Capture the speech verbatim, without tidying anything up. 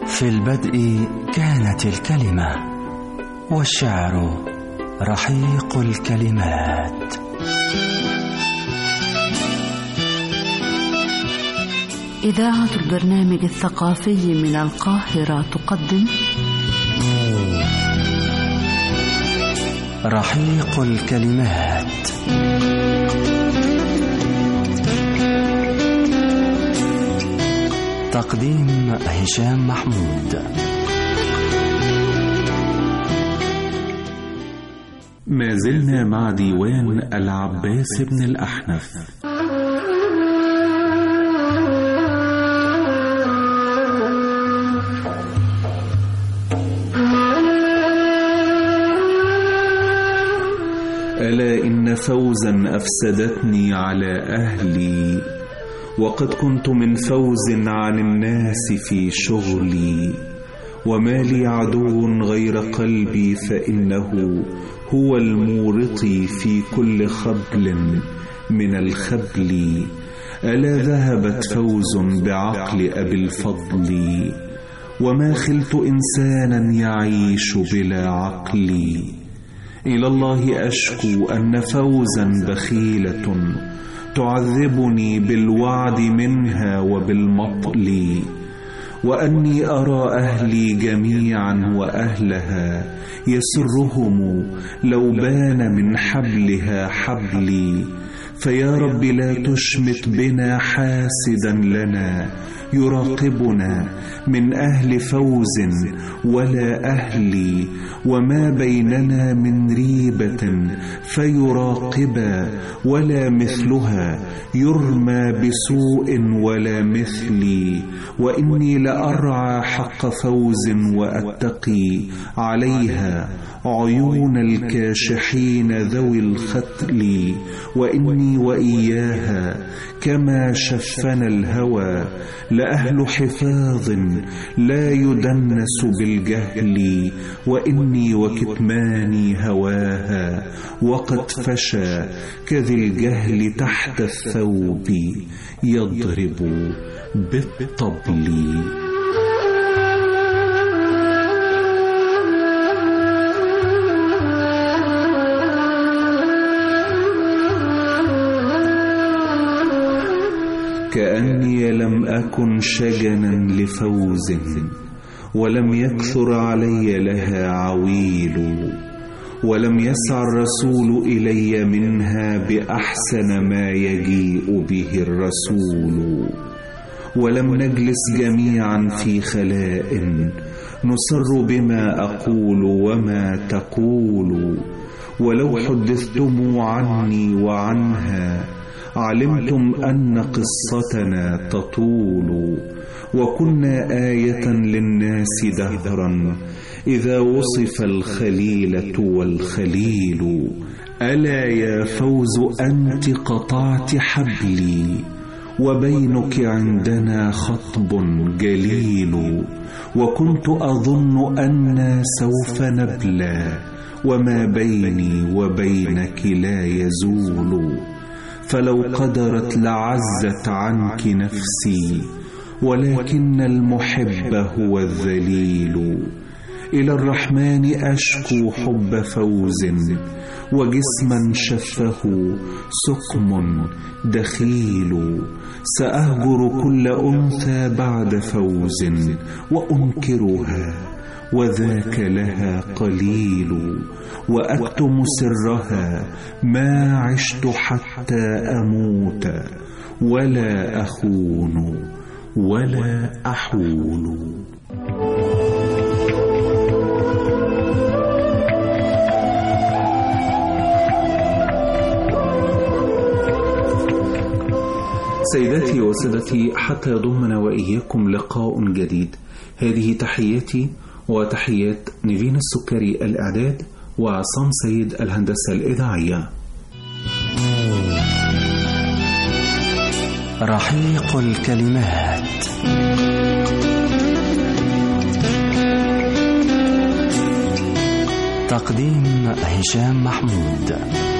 في البدء كانت الكلمة، والشعر رحيق الكلمات. إذاعة البرنامج الثقافي من القاهرة تقدم رحيق الكلمات. تقديم هشام محمود. ما زلنا مع ديوان العباس بن الأحنف. ألا إن فوزا أفسدتني على أهلي، وقد كنت من فوز عن الناس في شغلي، وما لي عدو غير قلبي فإنه هو المورط في كل خبل من الخبل. ألا ذهبت فوز بعقل أبي الفضل، وما خلت إنسانا يعيش بلا عقل. إلى الله أشكو أن فوزا بخيلة تعذبني بالوعد منها وبالمطل، وأني أرى أهلي جميعا وأهلها يسرهم لو بان من حبلها حبلي. فيا رب لا تشمت بنا حاسدا لنا يراقبنا من أهل فوز ولا أهلي، وما بيننا من ريبة فيراقبا ولا مثلها يرمى بسوء ولا مثلي. وإني لأرعى حق فوز وأتقي عليها عيون الكاشحين ذوي الختل، وإني وإياها كما شفنا الهوى لأهل حفاظ لا يدنس بالجهل. وإني وكتماني هواها وقد فشى كذي الجهل تحت الثوب يضرب بالطبل. كأني لم أكن شجنا لفوز، ولم يكثر علي لها عويل، ولم يسع الرسول إلي منها بأحسن ما يجيء به الرسول. ولم نجلس جميعا في خلاء نسر بما أقول وما تقول، ولو حدثتم عني وعنها علمتم أن قصتنا تطول. وكنا آية للناس دهرا إذا وصف الخليلة والخليل. ألا يا فوز أنت قطعت حبلي، وبينك عندنا خطب جليل. وكنت أظن أن سوف نبلى، وما بيني وبينك لا يزول. فلو قدرت لعزت عنك نفسي، ولكن المحب هو الذليل. إلى الرحمن أشكو حب فوز، وجسما شفه سقم دخيل. سأهجر كل أنثى بعد فوز وأنكرها، وذاك لها قليل. وأكتم سرها ما عشت حتى أموت، ولا أخون ولا أحول. سيداتي وسادتي، حتى يضمنا وإياكم لقاء جديد. هذه تحياتي وتحيات نيفين السكري الإعداد، وعصام سيد الهندسة الإذاعية. رحيق الكلمات. تقديم هشام محمود.